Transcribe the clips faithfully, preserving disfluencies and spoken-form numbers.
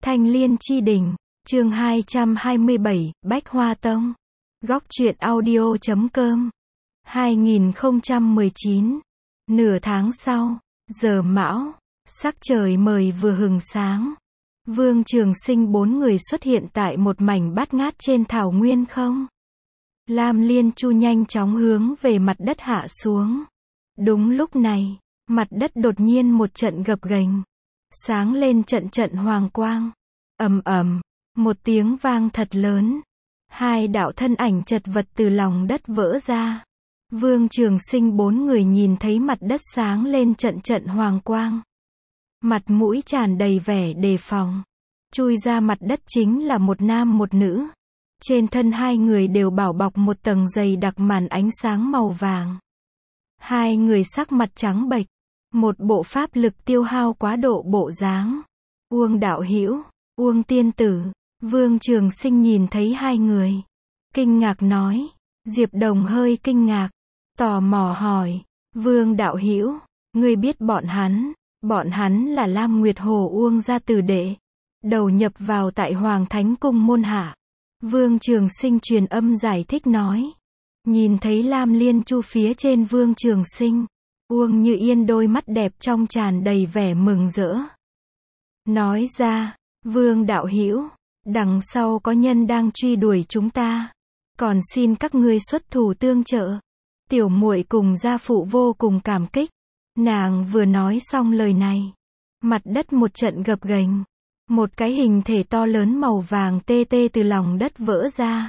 Thanh Liên Chi Đỉnh, chương hai trăm hai mươi bảy, Bách Hoa Tông. Góc truyện audio chấm com. hai nghìn không trăm mười chín. Nửa tháng sau, giờ mão, sắc trời mời vừa hừng sáng. Vương Trường Sinh bốn người xuất hiện tại một mảnh bát ngát trên thảo nguyên không. Lam Liên Chu nhanh chóng hướng về mặt đất hạ xuống. Đúng lúc này, mặt đất đột nhiên một trận gập ghềnh, sáng lên trận trận hoàng quang. Ầm ầm, một tiếng vang thật lớn. Hai đạo thân ảnh chật vật từ lòng đất vỡ ra. Vương Trường Sinh bốn người nhìn thấy mặt đất sáng lên trận trận hoàng quang. Mặt mũi tràn đầy vẻ đề phòng. Chui ra mặt đất chính là một nam một nữ. Trên thân hai người đều bảo bọc một tầng dày đặc màn ánh sáng màu vàng. Hai người sắc mặt trắng bệch, một bộ pháp lực tiêu hao quá độ bộ dáng. Uông đạo hữu, Uông tiên tử. Vương Trường Sinh nhìn thấy hai người, kinh ngạc nói. Diệp Đồng hơi kinh ngạc, tò mò hỏi, Vương đạo hữu, ngươi biết bọn hắn? Bọn hắn là Lam Nguyệt Hồ Uông gia tử đệ, đầu nhập vào tại Hoàng Thánh Cung môn hạ. Vương Trường Sinh truyền âm giải thích nói. Nhìn thấy Lam Liên Chu phía trên Vương Trường Sinh, Uông Như Yên đôi mắt đẹp trong tràn đầy vẻ mừng rỡ. Nói ra, Vương đạo hữu, đằng sau có nhân đang truy đuổi chúng ta, còn xin các ngươi xuất thủ tương trợ. Tiểu muội cùng gia phụ vô cùng cảm kích. Nàng vừa nói xong lời này, mặt đất một trận gập ghềnh, một cái hình thể to lớn màu vàng tê tê từ lòng đất vỡ ra.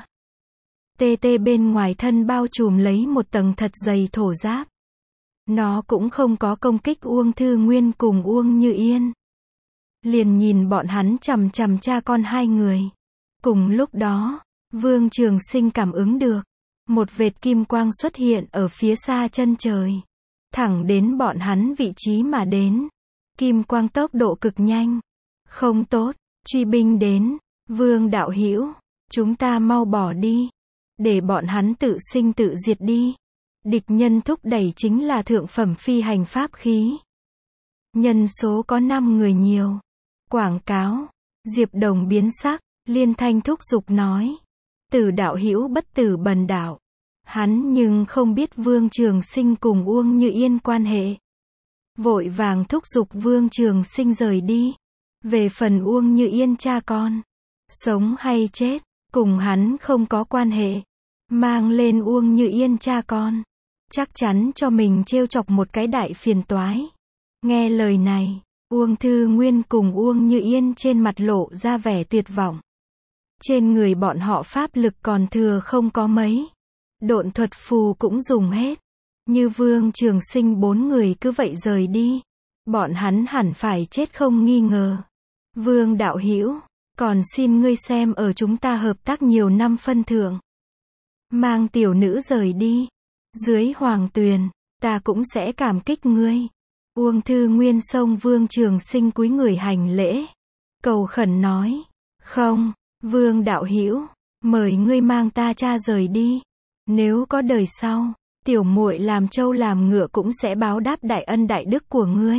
Tê tê bên ngoài thân bao trùm lấy một tầng thật dày thổ giáp. Nó cũng không có công kích Uông Thư Nguyên cùng Uông Như Yên. Liền nhìn bọn hắn chằm chằm cha con hai người. Cùng lúc đó, Vương Trường Sinh cảm ứng được, một vệt kim quang xuất hiện ở phía xa chân trời, thẳng đến bọn hắn vị trí mà đến. Kim quang tốc độ cực nhanh. Không tốt, truy binh đến. Vương đạo hữu, chúng ta mau bỏ đi, để bọn hắn tự sinh tự diệt đi. Địch nhân thúc đẩy chính là thượng phẩm phi hành pháp khí. Nhân số có năm người nhiều. Quảng cáo. Diệp Đồng biến sắc, liên thanh thúc giục nói. Tử đạo hữu bất tử bần đạo. Hắn nhưng không biết Vương Trường Sinh cùng Uông Như Yên quan hệ. Vội vàng thúc giục Vương Trường Sinh rời đi. Về phần Uông Như Yên cha con, sống hay chết, cùng hắn không có quan hệ. Mang lên Uông Như Yên cha con, chắc chắn cho mình trêu chọc một cái đại phiền toái. Nghe lời này, Uông Thư Nguyên cùng Uông Như Yên trên mặt lộ ra vẻ tuyệt vọng. Trên người bọn họ pháp lực còn thừa không có mấy. Độn thuật phù cũng dùng hết. Như Vương Trường Sinh bốn người cứ vậy rời đi, bọn hắn hẳn phải chết không nghi ngờ. Vương đạo hữu, còn xin ngươi xem ở chúng ta hợp tác nhiều năm phân thượng, mang tiểu nữ rời đi. Dưới hoàng tuyền, ta cũng sẽ cảm kích ngươi. Uông Thư Nguyên xông Vương Trường Sinh cúi người hành lễ, cầu khẩn nói. Không, Vương đạo hữu, mời ngươi mang ta cha rời đi. Nếu có đời sau, tiểu muội làm trâu làm ngựa cũng sẽ báo đáp đại ân đại đức của ngươi.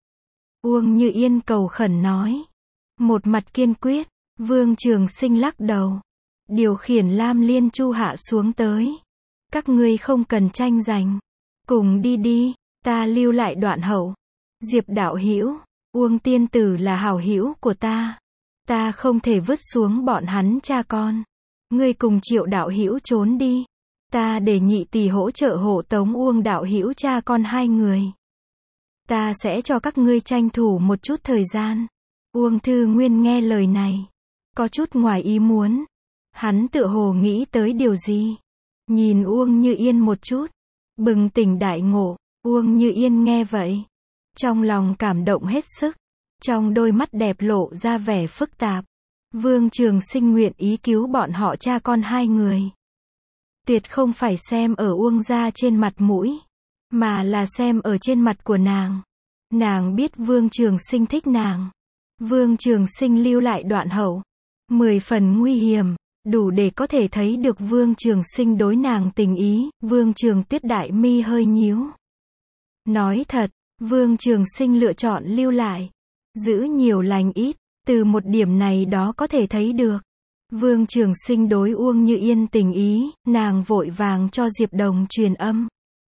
Uông Như Yên cầu khẩn nói. Một mặt kiên quyết. Vương Trường Sinh lắc đầu, điều khiển Lam Liên Chu hạ xuống tới. Các ngươi không cần tranh giành, cùng đi đi, ta lưu lại đoạn hậu. Diệp đạo hữu, Uông tiên tử là hảo hữu của ta, ta không thể vứt xuống bọn hắn cha con. Ngươi cùng Triệu đạo hữu trốn đi, ta để nhị tỷ hỗ trợ hộ tống Uông đạo hữu cha con hai người. Ta sẽ cho các ngươi tranh thủ một chút thời gian. Uông Thư Nguyên nghe lời này, có chút ngoài ý muốn. Hắn tựa hồ nghĩ tới điều gì. Nhìn Uông Như Yên một chút, bừng tỉnh đại ngộ. Uông Như Yên nghe vậy, trong lòng cảm động hết sức, trong đôi mắt đẹp lộ ra vẻ phức tạp. Vương Trường Sinh nguyện ý cứu bọn họ cha con hai người, tuyệt không phải xem ở Uông gia trên mặt mũi, mà là xem ở trên mặt của nàng. Nàng biết Vương Trường Sinh thích nàng. Vương Trường Sinh lưu lại đoạn hậu, mười phần nguy hiểm, đủ để có thể thấy được Vương Trường Sinh đối nàng tình ý. Vương Trường Tuyết đại mi hơi nhíu. Nói thật, Vương Trường Sinh lựa chọn lưu lại, giữ nhiều lành ít. Từ một điểm này đó có thể thấy được. Vương Trường Sinh đối Uông Như Yên tình ý, nàng vội vàng cho Diệp Đồng truyền âm.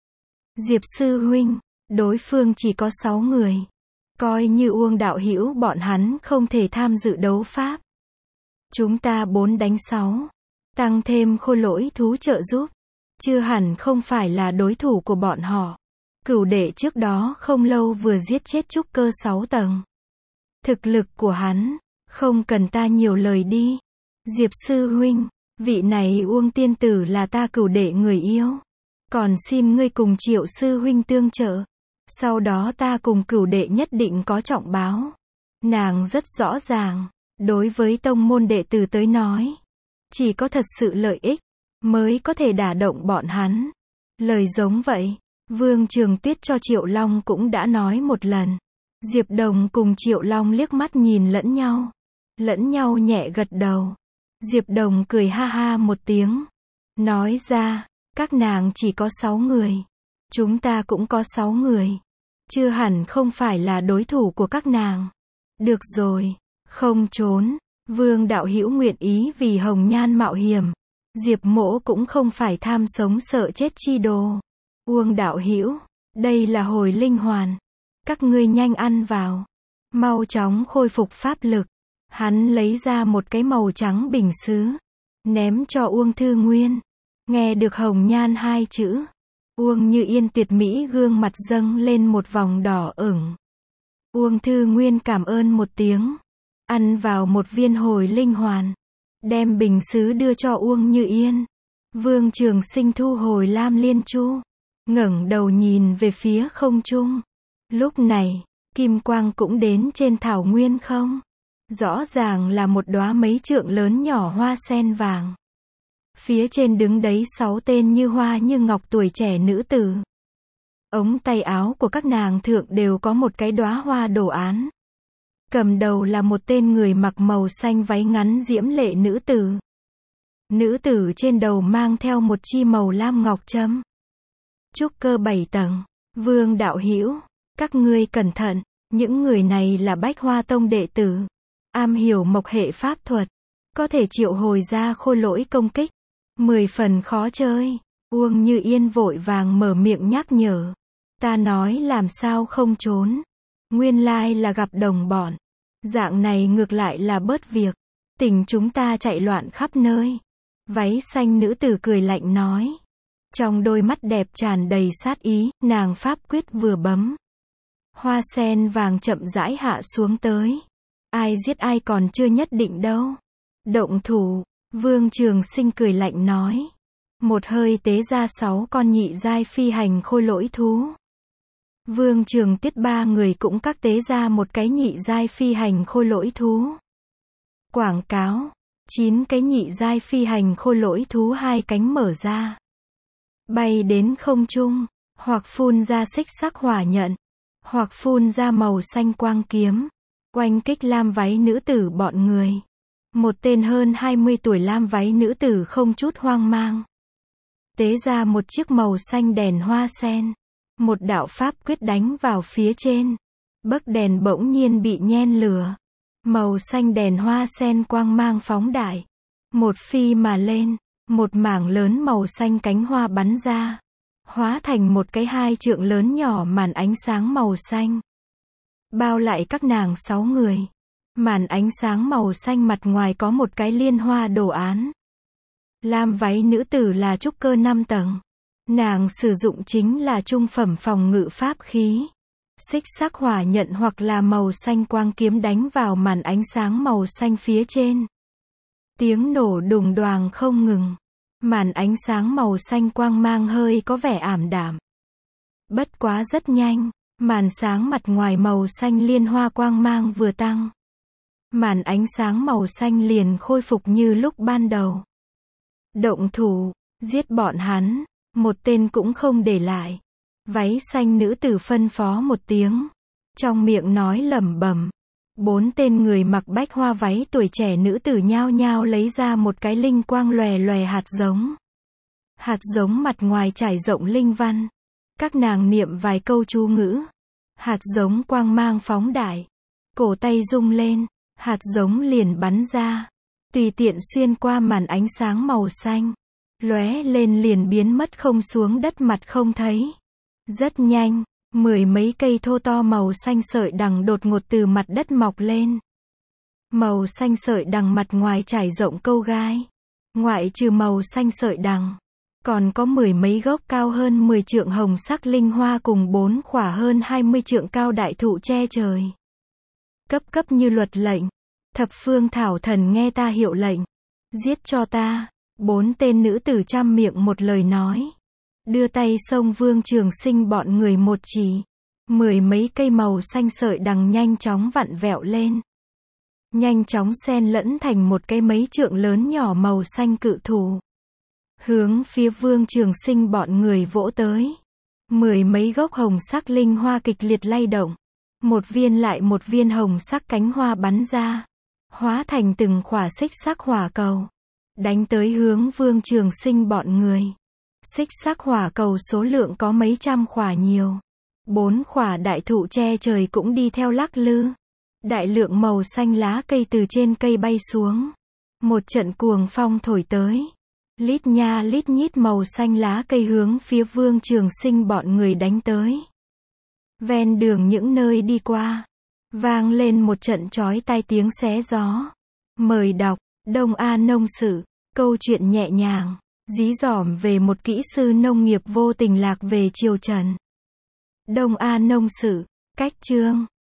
Diệp sư huynh, đối phương chỉ có sáu người. Coi như Uông đạo hữu bọn hắn không thể tham dự đấu pháp. Chúng ta bốn đánh sáu. Tăng thêm khôi lỗi thú trợ giúp. Chưa hẳn không phải là đối thủ của bọn họ. Cửu đệ trước đó không lâu vừa giết chết trúc cơ sáu tầng. Thực lực của hắn, không cần ta nhiều lời đi. Diệp sư huynh, vị này Uông tiên tử là ta cửu đệ người yêu. Còn xin ngươi cùng Triệu sư huynh tương trợ. Sau đó ta cùng cửu đệ nhất định có trọng báo. Nàng rất rõ ràng, đối với tông môn đệ tử tới nói, chỉ có thật sự lợi ích, mới có thể đả động bọn hắn. Lời giống vậy, Vương Trường Tuyết cho Triệu Long cũng đã nói một lần. Diệp Đồng cùng Triệu Long liếc mắt nhìn lẫn nhau. Lẫn nhau nhẹ gật đầu. Diệp Đồng cười ha ha một tiếng. Nói ra, các nàng chỉ có sáu người. Chúng ta cũng có sáu người. Chưa hẳn không phải là đối thủ của các nàng. Được rồi, không trốn. Vương đạo hữu nguyện ý vì Hồng Nhan mạo hiểm. Diệp mỗ cũng không phải tham sống sợ chết chi đồ. Uông đạo hữu, đây là hồi linh hoàn. Các ngươi nhanh ăn vào. Mau chóng khôi phục pháp lực. Hắn lấy ra một cái màu trắng bình sứ. Ném cho Uông Thư Nguyên. Nghe được Hồng Nhan hai chữ. Uông Như Yên tuyệt mỹ gương mặt dâng lên một vòng đỏ ửng. Uông Thư Nguyên cảm ơn một tiếng. Ăn vào một viên hồi linh hoàn. Đem bình sứ đưa cho Uông Như Yên. Vương Trường Sinh thu hồi Lam Liên Chu. Ngẩng đầu nhìn về phía không trung. Lúc này, kim quang cũng đến trên thảo nguyên không. Rõ ràng là một đóa mấy trượng lớn nhỏ hoa sen vàng. Phía trên đứng đấy sáu tên như hoa như ngọc tuổi trẻ nữ tử. Ống tay áo của các nàng thượng đều có một cái đóa hoa đồ án. Cầm đầu là một tên người mặc màu xanh váy ngắn diễm lệ nữ tử. Nữ tử trên đầu mang theo một chi màu lam ngọc trâm. Trúc cơ bảy tầng. Vương đạo hữu, các ngươi cẩn thận, những người này là Bách Hoa Tông đệ tử. Am hiểu mộc hệ pháp thuật. Có thể triệu hồi ra khôi lỗi công kích. Mười phần khó chơi. Uông Như Yên vội vàng mở miệng nhắc nhở. Ta nói làm sao không trốn. Nguyên lai là gặp đồng bọn. Dạng này ngược lại là bớt việc. Tình chúng ta chạy loạn khắp nơi. Váy xanh nữ tử cười lạnh nói. Trong đôi mắt đẹp tràn đầy sát ý, nàng pháp quyết vừa bấm. Hoa sen vàng chậm rãi hạ xuống tới. Ai giết ai còn chưa nhất định đâu. Động thủ, Vương Trường Sinh cười lạnh nói. Một hơi tế ra sáu con nhị giai phi hành khôi lỗi thú. Vương Trường Tiết ba người cũng các tế ra một cái nhị giai phi hành khôi lỗi thú. Quảng cáo, chín cái nhị giai phi hành khôi lỗi thú hai cánh mở ra. Bay đến không trung, hoặc phun ra xích sắc hỏa nhận, hoặc phun ra màu xanh quang kiếm. Oanh kích lam váy nữ tử bọn người. Một tên hơn hai mươi tuổi lam váy nữ tử không chút hoang mang. Tế ra một chiếc màu xanh đèn hoa sen. Một đạo pháp quyết đánh vào phía trên. Bấc đèn bỗng nhiên bị nhen lửa. Màu xanh đèn hoa sen quang mang phóng đại. Một phi mà lên. Một mảng lớn màu xanh cánh hoa bắn ra. Hóa thành một cái hai trượng lớn nhỏ màn ánh sáng màu xanh. Bao lại các nàng sáu người. Màn ánh sáng màu xanh mặt ngoài có một cái liên hoa đồ án. Lam váy nữ tử là trúc cơ năm tầng. Nàng sử dụng chính là trung phẩm phòng ngự pháp khí. Xích sắc hỏa nhận hoặc là màu xanh quang kiếm đánh vào màn ánh sáng màu xanh phía trên. Tiếng nổ đùng đoàng không ngừng. Màn ánh sáng màu xanh quang mang hơi có vẻ ảm đạm. Bất quá rất nhanh, màn sáng mặt ngoài màu xanh liên hoa quang mang vừa tăng. Màn ánh sáng màu xanh liền khôi phục như lúc ban đầu. Động thủ, giết bọn hắn, một tên cũng không để lại. Váy xanh nữ tử phân phó một tiếng. Trong miệng nói lẩm bẩm. Bốn tên người mặc bách hoa váy tuổi trẻ nữ tử nhao nhao lấy ra một cái linh quang lòe lòe hạt giống. Hạt giống mặt ngoài trải rộng linh văn. Các nàng niệm vài câu chú ngữ. Hạt giống quang mang phóng đại. Cổ tay rung lên. hạt giống liền bắn ra, tùy tiện xuyên qua màn ánh sáng màu xanh, lóe lên liền biến mất không xuống đất mặt không thấy. Rất nhanh, mười mấy cây thô to màu xanh sợi đằng đột ngột từ mặt đất mọc lên. Màu xanh sợi đằng mặt ngoài trải rộng câu gai. Ngoại trừ màu xanh sợi đằng, còn có mười mấy gốc cao hơn mười trượng hồng sắc linh hoa cùng bốn khỏa hơn hai mươi trượng cao đại thụ che trời. Cấp cấp như luật lệnh, thập phương thảo thần nghe ta hiệu lệnh, giết cho ta. Bốn tên nữ tử trăm miệng một lời nói, đưa tay xông Vương Trường Sinh bọn người một chỉ, mười mấy cây màu xanh sợi đằng nhanh chóng vặn vẹo lên, nhanh chóng xen lẫn thành một cái mấy trượng lớn nhỏ màu xanh cự thụ, hướng phía Vương Trường Sinh bọn người vỗ tới. Mười mấy gốc hồng sắc linh hoa kịch liệt lay động, một viên lại một viên hồng sắc cánh hoa bắn ra, hóa thành từng khỏa xích sắc hỏa cầu, đánh tới hướng Vương Trường Sinh bọn người. Xích sắc hỏa cầu số lượng có mấy trăm khỏa nhiều. Bốn khỏa đại thụ che trời cũng đi theo lắc lư. Đại lượng màu xanh lá cây từ trên cây bay xuống. Một trận cuồng phong thổi tới. Lít nha lít nhít màu xanh lá cây hướng phía Vương Trường Sinh bọn người đánh tới. Ven đường những nơi đi qua, vang lên một trận chói tai tiếng xé gió. Mời đọc Đông A Nông Sự, câu chuyện nhẹ nhàng, dí dỏm về một kỹ sư nông nghiệp vô tình lạc về triều Trần. Đông A Nông Sự, cách chương